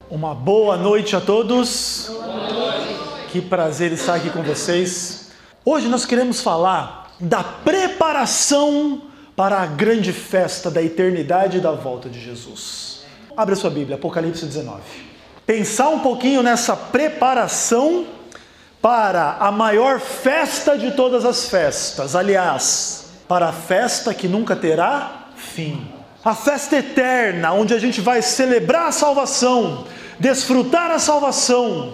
Uma boa noite a todos. Boa noite. Que prazer estar aqui com vocês. Hoje nós queremos falar da preparação para a grande festa da eternidade e da volta de Jesus. Abra sua Bíblia, Apocalipse 19. Pensar um pouquinho nessa preparação para a maior festa de todas as festas. Aliás, para a festa que nunca terá fim. A festa eterna, onde a gente vai celebrar a salvação, desfrutar a salvação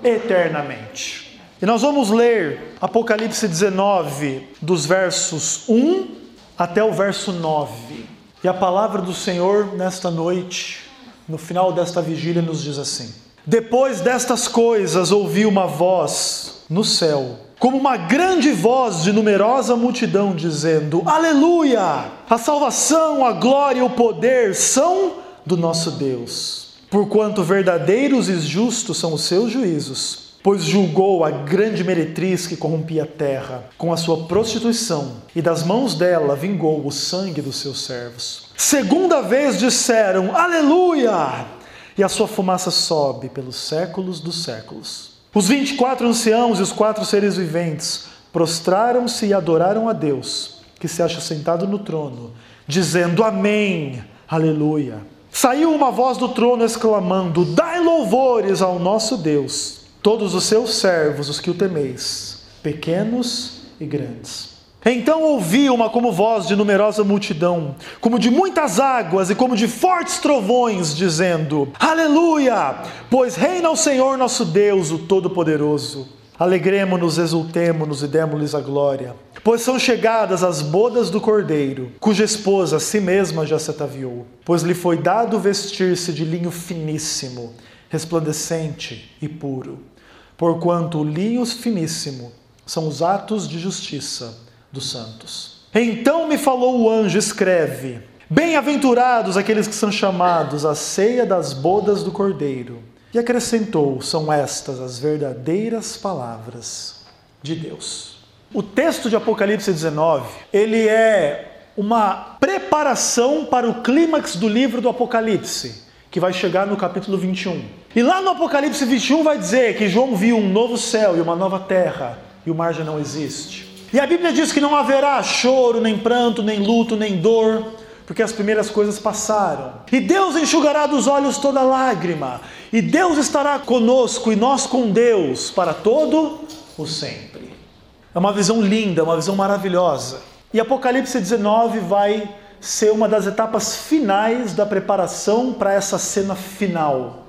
eternamente. E nós vamos ler Apocalipse 19, dos versos 1 até o verso 9. E a palavra do Senhor nesta noite, no final desta vigília, nos diz assim: Depois destas coisas ouvi uma voz no céu, como uma grande voz de numerosa multidão, dizendo: Aleluia! A salvação, a glória e o poder são do nosso Deus, porquanto verdadeiros e justos são os seus juízos, pois julgou a grande meretriz que corrompia a terra com a sua prostituição, e das mãos dela vingou o sangue dos seus servos. Segunda vez disseram: Aleluia! E a sua fumaça sobe pelos séculos dos séculos. Os 24 anciãos e os 4 seres viventes prostraram-se e adoraram a Deus, que se acha sentado no trono, dizendo: Amém, Aleluia. Saiu uma voz do trono exclamando: Dai louvores ao nosso Deus, todos os seus servos, os que o temeis, pequenos e grandes. Então ouvi uma como voz de numerosa multidão, como de muitas águas e como de fortes trovões, dizendo: Aleluia! Pois reina o Senhor nosso Deus, o Todo-Poderoso. Alegremo-nos, exultemo-nos e demo-lhes a glória, pois são chegadas as bodas do Cordeiro, cuja esposa a si mesma já se ataviou. Pois lhe foi dado vestir-se de linho finíssimo, resplandecente e puro, porquanto o linho finíssimo são os atos de justiça dos santos. Então me falou o anjo: escreve: Bem-aventurados aqueles que são chamados à ceia das bodas do Cordeiro. E acrescentou: são estas as verdadeiras palavras de Deus. O texto de Apocalipse 19, ele é uma preparação para o clímax do livro do Apocalipse, que vai chegar no capítulo 21. E lá no Apocalipse 21 vai dizer que João viu um novo céu e uma nova terra, e o mar já não existe. E a Bíblia diz que não haverá choro, nem pranto, nem luto, nem dor, porque as primeiras coisas passaram. E Deus enxugará dos olhos toda lágrima, e Deus estará conosco, e nós com Deus, para todo o sempre. É uma visão linda, uma visão maravilhosa. E Apocalipse 19 vai ser uma das etapas finais da preparação para essa cena final,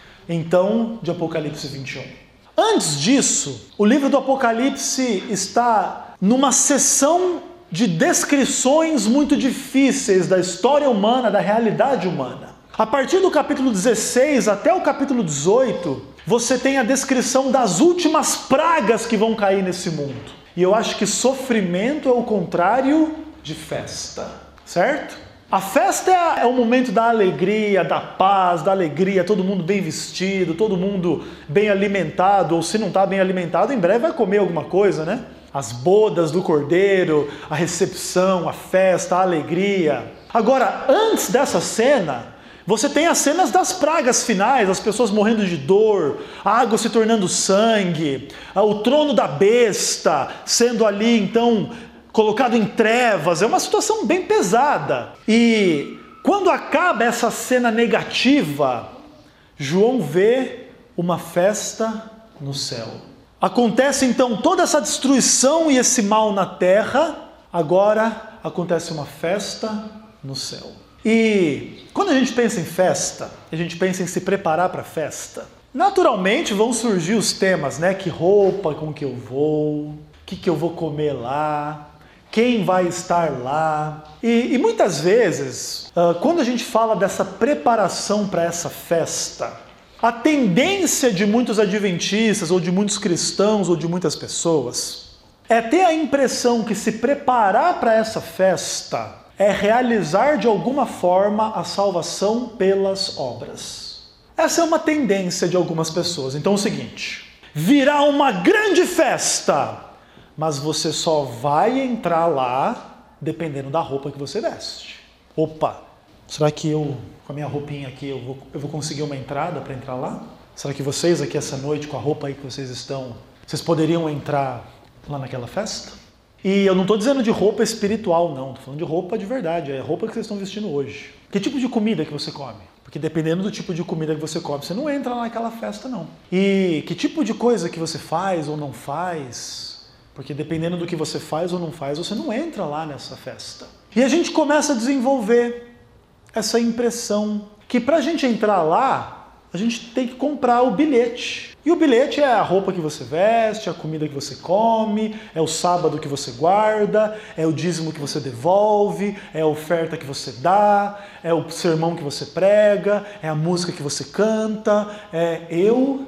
então, de Apocalipse 21. Antes disso, o livro do Apocalipse está numa seção de descrições muito difíceis da história humana, da realidade humana. A partir do capítulo 16 até o capítulo 18, você tem a descrição das últimas pragas que vão cair nesse mundo. E eu acho que sofrimento é o contrário de festa, certo? A festa é o momento da alegria, da paz, da alegria, todo mundo bem vestido, todo mundo bem alimentado, ou se não está bem alimentado, em breve vai comer alguma coisa, né? As bodas do Cordeiro, a recepção, a festa, a alegria. Agora, antes dessa cena, você tem as cenas das pragas finais, as pessoas morrendo de dor, a água se tornando sangue, o trono da besta sendo ali, então, colocado em trevas. É uma situação bem pesada. E quando acaba essa cena negativa, João vê uma festa no céu. Acontece então toda essa destruição e esse mal na terra, agora acontece uma festa no céu. E quando a gente pensa em festa, a gente pensa em se preparar para a festa, naturalmente vão surgir os temas, né? Que roupa com que eu vou, o que eu vou comer lá, quem vai estar lá. E muitas vezes, quando a gente fala dessa preparação para essa festa, a tendência de muitos adventistas, ou de muitos cristãos, ou de muitas pessoas, é ter a impressão que se preparar para essa festa é realizar de alguma forma a salvação pelas obras. Essa é uma tendência de algumas pessoas. Então é o seguinte: virá uma grande festa, mas você só vai entrar lá dependendo da roupa que você veste. Opa! Será que eu, com a minha roupinha aqui, eu vou conseguir uma entrada para entrar lá? Será que vocês aqui essa noite, com a roupa aí que vocês estão, vocês poderiam entrar lá naquela festa? E eu não estou dizendo de roupa espiritual, não. Estou falando de roupa de verdade. É a roupa que vocês estão vestindo hoje. Que tipo de comida que você come? Porque dependendo do tipo de comida que você come, você não entra lá naquela festa, não. E que tipo de coisa que você faz ou não faz? Porque dependendo do que você faz ou não faz, você não entra lá nessa festa. E a gente começa a desenvolver essa impressão que para a gente entrar lá, a gente tem que comprar o bilhete. E o bilhete é a roupa que você veste, a comida que você come, é o sábado que você guarda, é o dízimo que você devolve, é a oferta que você dá, é o sermão que você prega, é a música que você canta, é eu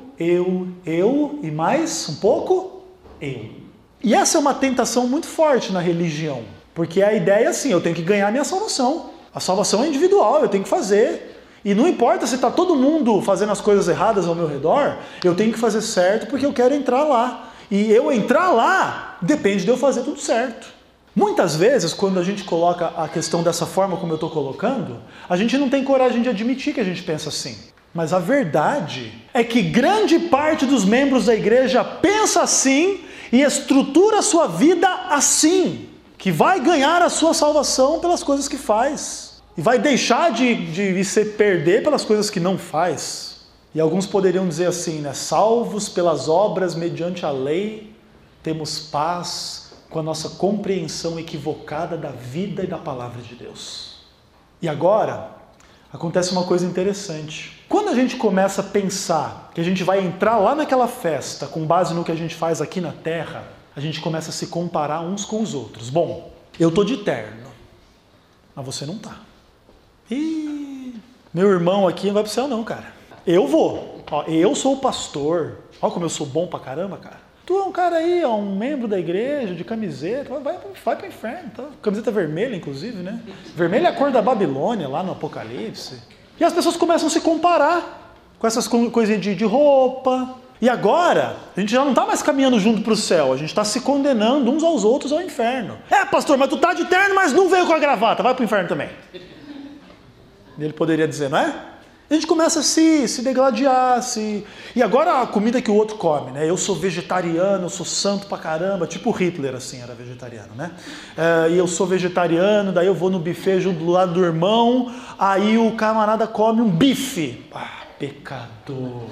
e mais um pouco eu. E essa é uma tentação muito forte na religião, porque a ideia é assim, eu tenho que ganhar a minha salvação. A salvação é individual, eu tenho que fazer. E não importa se está todo mundo fazendo as coisas erradas ao meu redor, eu tenho que fazer certo porque eu quero entrar lá. E eu entrar lá depende de eu fazer tudo certo. Muitas vezes, quando a gente coloca a questão dessa forma como eu estou colocando, a gente não tem coragem de admitir que a gente pensa assim. Mas a verdade é que grande parte dos membros da igreja pensa assim e estrutura a sua vida assim, que vai ganhar a sua salvação pelas coisas que faz. E vai deixar de se perder pelas coisas que não faz. E alguns poderiam dizer assim, né? Salvos pelas obras mediante a lei, temos paz com a nossa compreensão equivocada da vida e da palavra de Deus. E agora, acontece uma coisa interessante. Quando a gente começa a pensar que a gente vai entrar lá naquela festa com base no que a gente faz aqui na terra, a gente começa a se comparar uns com os outros. Bom, eu tô de terno, mas você não tá. Ih, meu irmão aqui não vai pro céu não, cara. Eu vou. Ó, eu sou o pastor. Olha como eu sou bom pra caramba, cara. Tu é um cara aí, ó, um membro da igreja, de camiseta. Vai pro inferno. Tá? Camiseta vermelha, inclusive, né? Vermelha é a cor da Babilônia, lá no Apocalipse. E as pessoas começam a se comparar com essas coisinhas de roupa. E agora, a gente já não tá mais caminhando junto pro céu. A gente tá se condenando uns aos outros ao inferno. É, pastor, mas tu tá de terno, mas não veio com a gravata. Vai pro inferno também. Ele poderia dizer, não é? A gente começa a se degladiar, E agora a comida que o outro come, né? Eu sou vegetariano, eu sou santo pra caramba, tipo Hitler, assim, era vegetariano, né? E eu sou vegetariano, daí eu vou no buffet junto do lado do irmão, aí o camarada come um bife. Ah, pecador.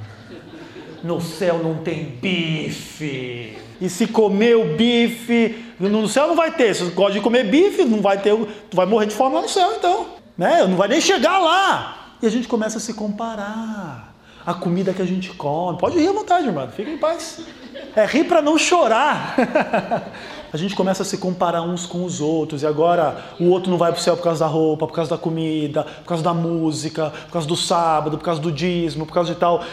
No céu não tem bife. E se comer o bife, no céu não vai ter. Se você gosta de comer bife, não vai ter, tu vai morrer de fome lá no céu, então. Né? Não vai nem chegar lá. E a gente começa a se comparar. A comida que a gente come. Pode rir à vontade, irmão. Fica em paz. É rir para não chorar. A gente começa a se comparar uns com os outros. E agora o outro não vai para o céu por causa da roupa, por causa da comida, por causa da música, por causa do sábado, por causa do dízimo, por causa de tal.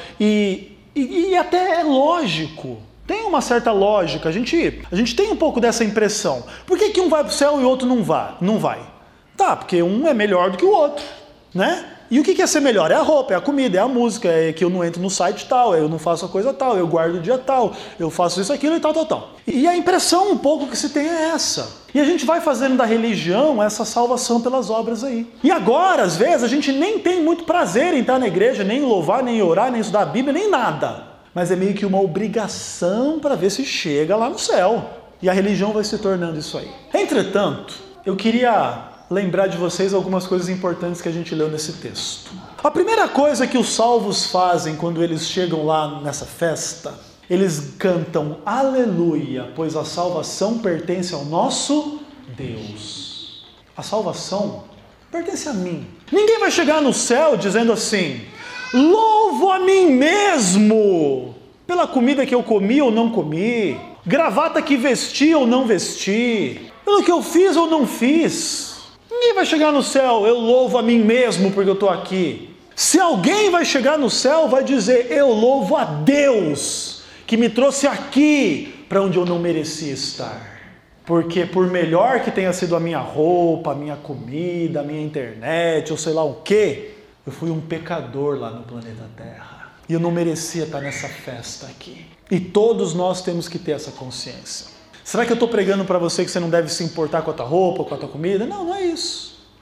E até é lógico. Tem uma certa lógica. A gente tem um pouco dessa impressão. Por que um vai para o céu e o outro não vai? Tá, porque um é melhor do que o outro, né? E o que é ser melhor? É a roupa, é a comida, é a música, é que eu não entro no site tal, eu não faço a coisa tal, eu guardo o dia tal, eu faço isso, aquilo e tal. E a impressão um pouco que se tem é essa. E a gente vai fazendo da religião essa salvação pelas obras aí. E agora, às vezes, a gente nem tem muito prazer em estar na igreja, nem louvar, nem orar, nem estudar a Bíblia, nem nada. Mas é meio que uma obrigação para ver se chega lá no céu. E a religião vai se tornando isso aí. Entretanto, eu queria lembrar de vocês algumas coisas importantes que a gente leu nesse texto. A primeira coisa que os salvos fazem quando eles chegam lá nessa festa, eles cantam aleluia, pois a salvação pertence ao nosso Deus. A salvação pertence a mim. Ninguém vai chegar no céu dizendo assim, louvo a mim mesmo, pela comida que eu comi ou não comi, gravata que vesti ou não vesti, pelo que eu fiz ou não fiz. Ninguém vai chegar no céu, eu louvo a mim mesmo porque eu estou aqui. Se alguém vai chegar no céu, vai dizer, eu louvo a Deus que me trouxe aqui para onde eu não merecia estar. Porque por melhor que tenha sido a minha roupa, a minha comida, a minha internet, ou sei lá o quê, eu fui um pecador lá no planeta Terra. E eu não merecia estar nessa festa aqui. E todos nós temos que ter essa consciência. Será que eu estou pregando para você que você não deve se importar com a tua roupa, com a tua comida? Não, não é isso.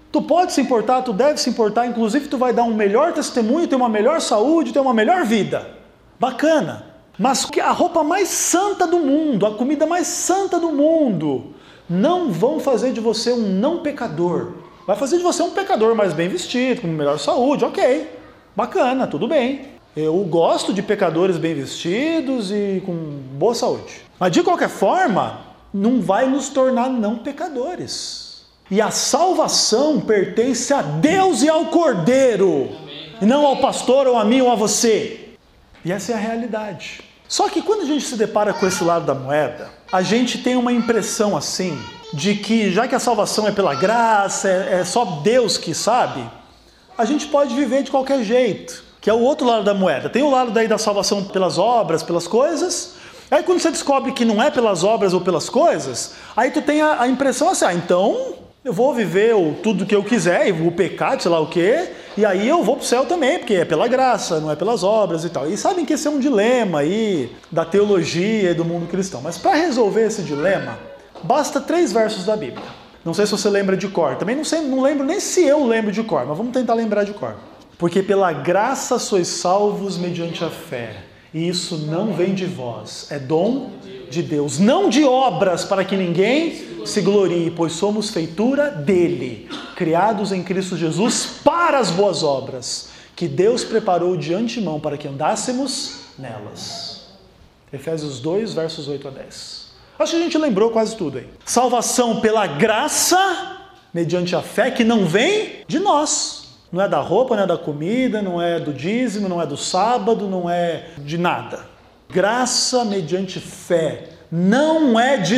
Tu pode se importar, tu deve se importar, inclusive tu vai dar um melhor testemunho, ter uma melhor saúde, ter uma melhor vida. Bacana. Mas a roupa mais santa do mundo, a comida mais santa do mundo, não vão fazer de você um não pecador. Vai fazer de você um pecador mais bem vestido, com melhor saúde, ok. Bacana, tudo bem. Eu gosto de pecadores bem vestidos e com boa saúde. Mas de qualquer forma, não vai nos tornar não pecadores. E a salvação pertence a Deus e ao Cordeiro, e não ao pastor, ou a mim, ou a você. E essa é a realidade. Só que quando a gente se depara com esse lado da moeda, a gente tem uma impressão assim, de que já que a salvação é pela graça, é só Deus que sabe, a gente pode viver de qualquer jeito, que é o outro lado da moeda. Tem o lado daí da salvação pelas obras, pelas coisas. Aí quando você descobre que não é pelas obras ou pelas coisas, aí tu tem a impressão assim, então eu vou viver tudo que eu quiser e vou pecar, sei lá o quê, e aí eu vou pro céu também, porque é pela graça, não é pelas obras e tal. E sabem que esse é um dilema aí da teologia e do mundo cristão. Mas para resolver esse dilema, basta 3 versos da Bíblia. Não sei se você lembra de cor, também não lembro nem se eu lembro de cor, mas vamos tentar lembrar de cor. Porque pela graça sois salvos mediante a fé, e isso não vem de vós, é dom de Deus, não de obras para que ninguém se glorie, pois somos feitura dele, criados em Cristo Jesus para as boas obras, que Deus preparou de antemão para que andássemos nelas. Efésios 2, versos 8 a 10. Acho que a gente lembrou quase tudo aí. Salvação pela graça, mediante a fé, que não vem de nós. Não é da roupa, não é da comida, não é do dízimo, não é do sábado, não é de nada. Graça mediante fé, não é de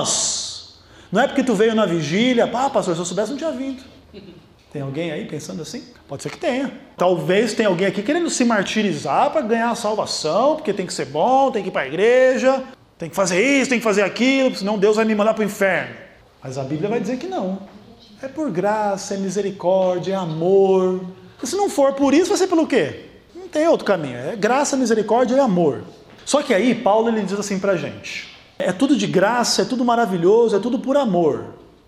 nós. Não é porque tu veio na vigília, pastor, se eu soubesse não tinha vindo. Tem alguém aí pensando assim? Pode ser que tenha. Talvez tenha alguém aqui querendo se martirizar para ganhar a salvação, porque tem que ser bom, tem que ir para a igreja, tem que fazer isso, tem que fazer aquilo, senão Deus vai me mandar para o inferno. Mas a Bíblia vai dizer que não. É por graça, é misericórdia, é amor. E se não for por isso, vai ser pelo quê? Não tem outro caminho. É graça, misericórdia e amor. Só que aí, Paulo ele diz assim pra gente. É tudo de graça, é tudo maravilhoso, é tudo por amor.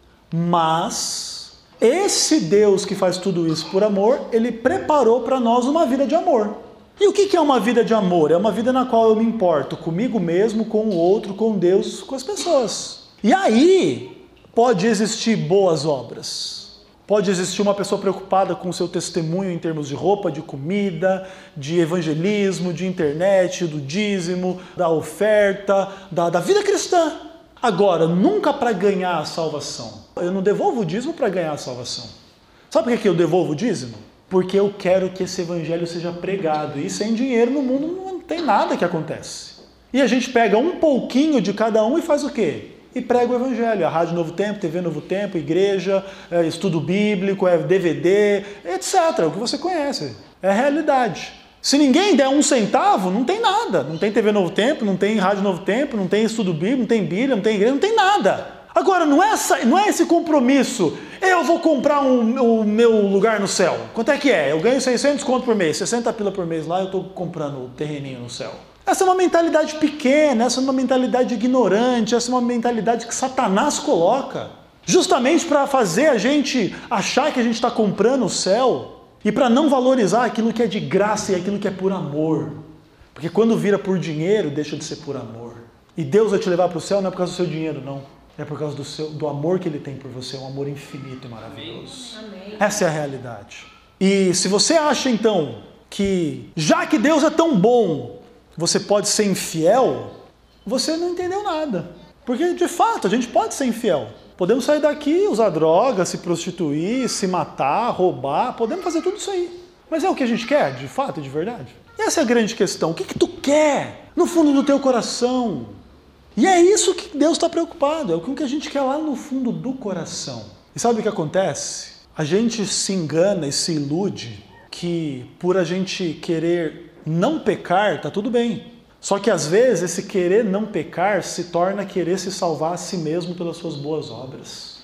Mas esse Deus que faz tudo isso por amor, ele preparou para nós uma vida de amor. E o que é uma vida de amor? É uma vida na qual eu me importo comigo mesmo, com o outro, com Deus, com as pessoas. E aí pode existir boas obras. Pode existir uma pessoa preocupada com o seu testemunho em termos de roupa, de comida, de evangelismo, de internet, do dízimo, da oferta, da vida cristã. Agora, nunca para ganhar a salvação. Eu não devolvo o dízimo para ganhar a salvação. Sabe por que eu devolvo o dízimo? Porque eu quero que esse evangelho seja pregado. E sem dinheiro no mundo não tem nada que acontece. E a gente pega um pouquinho de cada um e faz o quê? E prega o evangelho, a Rádio Novo Tempo, TV Novo Tempo, igreja, estudo bíblico, DVD, etc. O que você conhece, é a realidade. Se ninguém der 1 centavo, não tem nada. Não tem TV Novo Tempo, não tem Rádio Novo Tempo, não tem estudo bíblico, não tem Bíblia, não tem igreja, não tem nada. Agora, não é esse compromisso, eu vou comprar o meu lugar no céu. Quanto é que é? Eu ganho 600 conto por mês, 60 pila por mês lá, eu estou comprando o terreninho no céu. Essa é uma mentalidade pequena, essa é uma mentalidade ignorante, essa é uma mentalidade que Satanás coloca, justamente para fazer a gente achar que a gente está comprando o céu e para não valorizar aquilo que é de graça e aquilo que é por amor. Porque quando vira por dinheiro, deixa de ser por amor. E Deus vai te levar para o céu não é por causa do seu dinheiro, não. É por causa do amor que Ele tem por você, um amor infinito e maravilhoso. Amém. Essa é a realidade. E se você acha então que, já que Deus é tão bom, você pode ser infiel, você não entendeu nada. Porque, de fato, a gente pode ser infiel. Podemos sair daqui, usar drogas, se prostituir, se matar, roubar, podemos fazer tudo isso aí. Mas é o que a gente quer, de fato e de verdade? Essa é a grande questão. O que tu quer no fundo do teu coração? E é isso que Deus está preocupado, é o que a gente quer lá no fundo do coração. E sabe o que acontece? A gente se engana e se ilude que por a gente querer não pecar, tá tudo bem. Só que às vezes esse querer não pecar se torna querer se salvar a si mesmo pelas suas boas obras.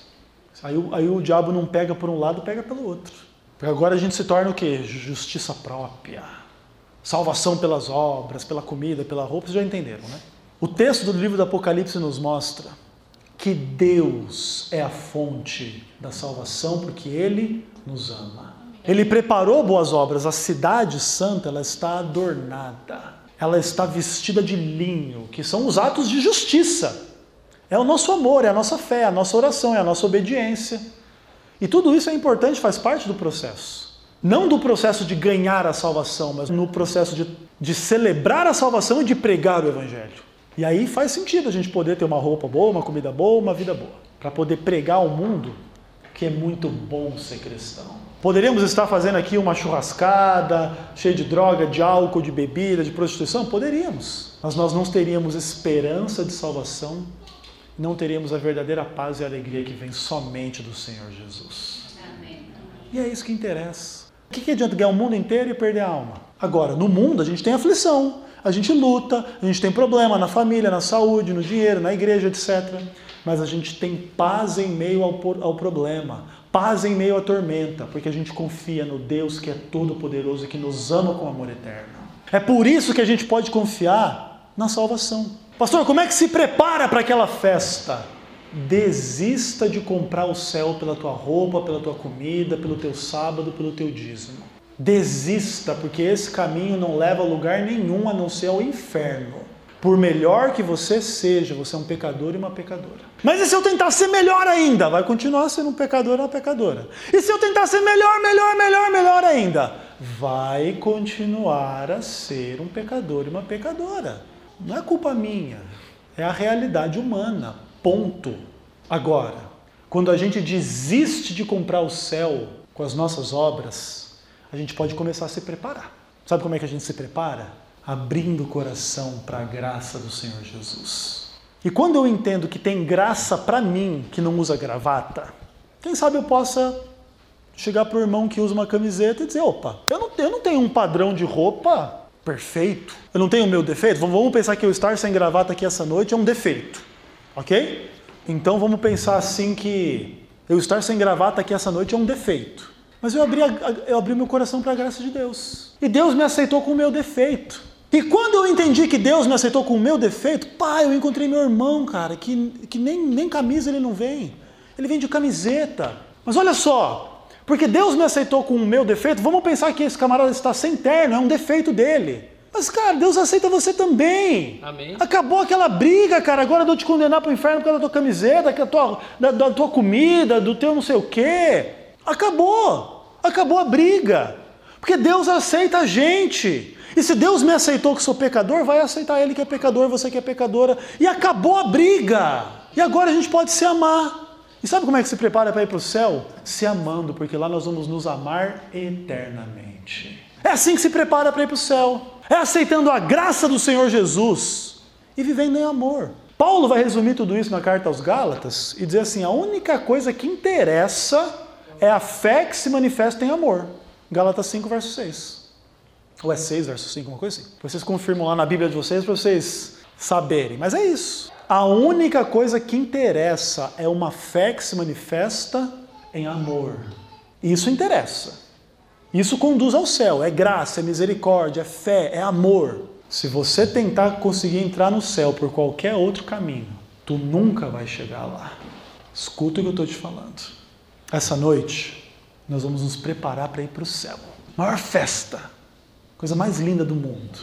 Aí o diabo não pega por um lado, pega pelo outro. Porque agora a gente se torna o quê? Justiça própria. Salvação pelas obras, pela comida, pela roupa, vocês já entenderam, né? O texto do livro do Apocalipse nos mostra que Deus é a fonte da salvação, porque Ele nos ama. Ele preparou boas obras. A cidade santa, ela está adornada. Ela está vestida de linho, que são os atos de justiça. É o nosso amor, é a nossa fé, é a nossa oração, é a nossa obediência. E tudo isso é importante, faz parte do processo. Não do processo de ganhar a salvação, mas no processo de celebrar a salvação e de pregar o Evangelho. E aí faz sentido a gente poder ter uma roupa boa, uma comida boa, uma vida boa. Para poder pregar ao mundo que é muito bom ser cristão. Poderíamos estar fazendo aqui uma churrascada, cheia de droga, de álcool, de bebida, de prostituição? Poderíamos. Mas nós não teríamos esperança de salvação, não teríamos a verdadeira paz e alegria que vem somente do Senhor Jesus. Amém. E é isso que interessa. O que adianta ganhar o mundo inteiro e perder a alma? Agora, no mundo a gente tem aflição, a gente luta, a gente tem problema na família, na saúde, no dinheiro, na igreja, etc. Mas a gente tem paz em meio ao problema. Paz em meio à tormenta, porque a gente confia no Deus que é todo-poderoso e que nos ama com amor eterno. É por isso que a gente pode confiar na salvação. Pastor, como é que se prepara para aquela festa? Desista de comprar o céu pela tua roupa, pela tua comida, pelo teu sábado, pelo teu dízimo. Desista, porque esse caminho não leva a lugar nenhum a não ser ao inferno. Por melhor que você seja, você é um pecador e uma pecadora. Mas e se eu tentar ser melhor ainda? Vai continuar sendo um pecador e uma pecadora. E se eu tentar ser melhor ainda? Vai continuar a ser um pecador e uma pecadora. Não é culpa minha, é a realidade humana, ponto. Agora, quando a gente desiste de comprar o céu com as nossas obras, a gente pode começar a se preparar. Sabe como é que a gente se prepara? Abrindo o coração para a graça do Senhor Jesus. E quando eu entendo que tem graça para mim que não usa gravata, quem sabe eu possa chegar para o irmão que usa uma camiseta e dizer, opa, eu não tenho um padrão de roupa perfeito, eu não tenho o meu defeito, vamos pensar que eu estar sem gravata aqui essa noite é um defeito, ok? Então vamos pensar assim que eu estar sem gravata aqui essa noite é um defeito. Mas eu abri o meu coração para a graça de Deus. E Deus me aceitou com o meu defeito. E quando eu entendi que Deus me aceitou com o meu defeito, eu encontrei meu irmão, cara, que nem camisa ele não vem. Ele vem de camiseta. Mas olha só, porque Deus me aceitou com o meu defeito, vamos pensar que esse camarada está sem terno, é um defeito dele. Mas, cara, Deus aceita você também. Amém. Acabou aquela briga, cara, agora eu vou te condenar para o inferno por causa da tua camiseta, da tua comida, do teu não sei o quê. Acabou a briga. Porque Deus aceita a gente. E se Deus me aceitou que sou pecador, vai aceitar Ele que é pecador, você que é pecadora. E acabou a briga. E agora a gente pode se amar. E sabe como é que se prepara para ir para o céu? Se amando, porque lá nós vamos nos amar eternamente. É assim que se prepara para ir para o céu. É aceitando a graça do Senhor Jesus e vivendo em amor. Paulo vai resumir tudo isso na carta aos Gálatas e dizer assim, a única coisa que interessa é a fé que se manifesta em amor. Gálatas 5, verso 6. Ou é 6, verso 5, uma coisa assim. Vocês confirmam lá na Bíblia de vocês para vocês saberem. Mas é isso. A única coisa que interessa é uma fé que se manifesta em amor. Isso interessa. Isso conduz ao céu. É graça, é misericórdia, é fé, é amor. Se você tentar conseguir entrar no céu por qualquer outro caminho, tu nunca vai chegar lá. Escuta o que eu estou te falando. Essa noite, nós vamos nos preparar para ir para o céu. Maior festa. Coisa mais linda do mundo.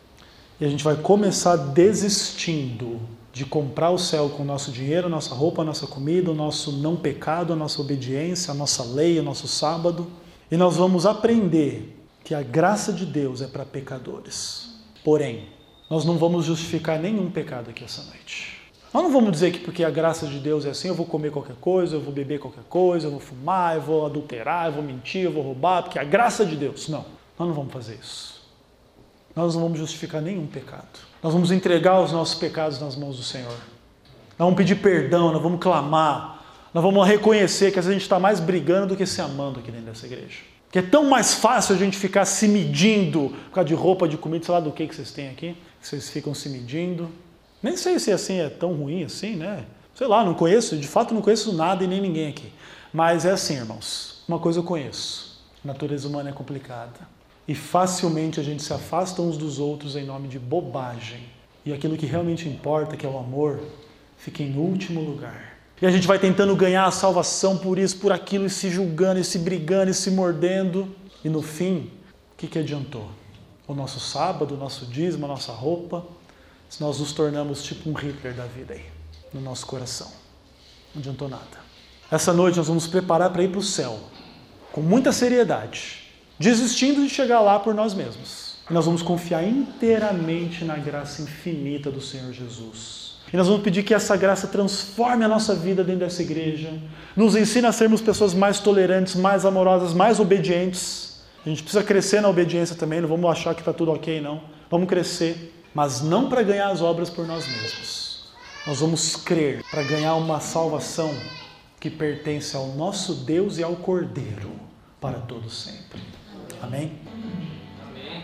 E a gente vai começar desistindo de comprar o céu com o nosso dinheiro, a nossa roupa, a nossa comida, o nosso não pecado, a nossa obediência, a nossa lei, o nosso sábado. E nós vamos aprender que a graça de Deus é para pecadores. Porém, nós não vamos justificar nenhum pecado aqui essa noite. Nós não vamos dizer que porque a graça de Deus é assim, eu vou comer qualquer coisa, eu vou beber qualquer coisa, eu vou fumar, eu vou adulterar, eu vou mentir, eu vou roubar, porque a graça de Deus. Não, nós não vamos fazer isso. Nós não vamos justificar nenhum pecado. Nós vamos entregar os nossos pecados nas mãos do Senhor. Nós vamos pedir perdão, nós vamos clamar, nós vamos reconhecer que às vezes a gente está mais brigando do que se amando aqui dentro dessa igreja. Porque é tão mais fácil a gente ficar se medindo por causa de roupa, de comida, sei lá do que vocês têm aqui, que vocês ficam se medindo. Nem sei se assim é tão ruim assim, né? Sei lá, não conheço, de fato não conheço nada e nem ninguém aqui. Mas é assim, irmãos, uma coisa eu conheço, a natureza humana é complicada. E facilmente a gente se afasta uns dos outros em nome de bobagem. E aquilo que realmente importa, que é o amor, fica em último lugar. E a gente vai tentando ganhar a salvação por isso, por aquilo, e se julgando, e se brigando, e se mordendo. E no fim, o que adiantou? O nosso sábado, o nosso dízimo, a nossa roupa, se nós nos tornamos tipo um Hitler da vida aí, no nosso coração. Não adiantou nada. Essa noite nós vamos preparar para ir para o céu, com muita seriedade, desistindo de chegar lá por nós mesmos. E nós vamos confiar inteiramente na graça infinita do Senhor Jesus. E nós vamos pedir que essa graça transforme a nossa vida dentro dessa igreja, nos ensine a sermos pessoas mais tolerantes, mais amorosas, mais obedientes. A gente precisa crescer na obediência também, não vamos achar que está tudo ok, não. Vamos crescer, mas não para ganhar as obras por nós mesmos. Nós vamos crer para ganhar uma salvação que pertence ao nosso Deus e ao Cordeiro para todo sempre. Amém? Amém.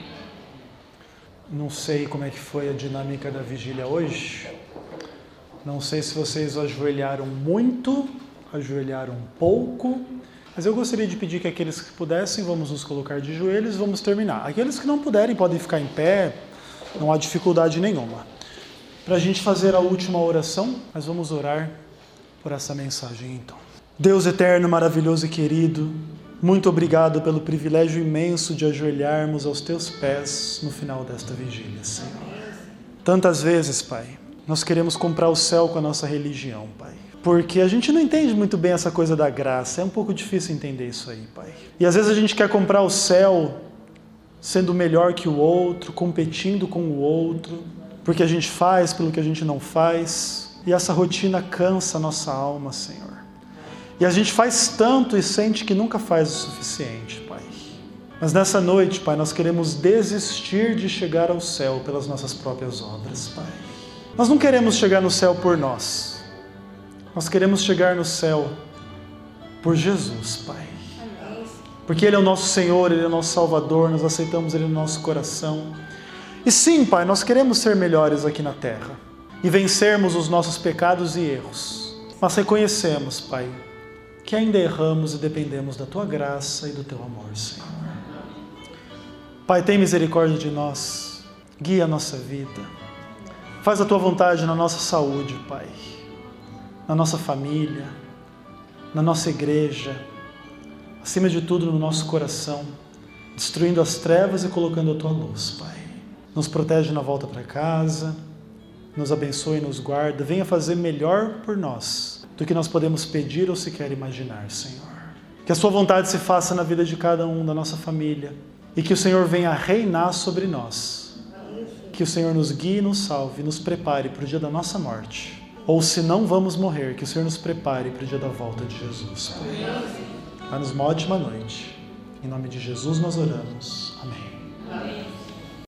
Não sei como é que foi a dinâmica da vigília hoje. Não sei se vocês ajoelharam muito, ajoelharam pouco, mas eu gostaria de pedir que aqueles que pudessem, vamos nos colocar de joelhos e vamos terminar. Aqueles que não puderem podem ficar em pé, não há dificuldade nenhuma. Para a gente fazer a última oração, nós vamos orar por essa mensagem então. Deus eterno, maravilhoso e querido, muito obrigado pelo privilégio imenso de ajoelharmos aos teus pés no final desta vigília, Senhor. Tantas vezes, Pai, nós queremos comprar o céu com a nossa religião, Pai. Porque a gente não entende muito bem essa coisa da graça. É um pouco difícil entender isso aí, Pai. E às vezes a gente quer comprar o céu sendo melhor que o outro, competindo com o outro, porque a gente faz pelo que a gente não faz. E essa rotina cansa a nossa alma, Senhor. E a gente faz tanto e sente que nunca faz o suficiente, Pai. Mas nessa noite, Pai, nós queremos desistir de chegar ao céu pelas nossas próprias obras, Pai. Nós não queremos chegar no céu por nós. Nós queremos chegar no céu por Jesus, Pai. Porque Ele é o nosso Senhor, Ele é o nosso Salvador, nós aceitamos Ele no nosso coração. E sim, Pai, nós queremos ser melhores aqui na terra e vencermos os nossos pecados e erros. Mas reconhecemos, Pai, que ainda erramos e dependemos da Tua graça e do Teu amor, Senhor. Pai, tem misericórdia de nós, guia a nossa vida. Faz a Tua vontade na nossa saúde, Pai, na nossa família, na nossa igreja, acima de tudo no nosso coração, destruindo as trevas e colocando a Tua luz, Pai. Nos protege na volta para casa, nos abençoe e nos guarda. Venha fazer melhor por nós do que nós podemos pedir ou sequer imaginar, Senhor. Que a Sua vontade se faça na vida de cada um da nossa família e que o Senhor venha reinar sobre nós. Que o Senhor nos guie e nos salve, nos prepare para o dia da nossa morte. Ou se não vamos morrer, que o Senhor nos prepare para o dia da volta de Jesus. Dá-nos uma ótima noite. Em nome de Jesus nós oramos. Amém. Amém.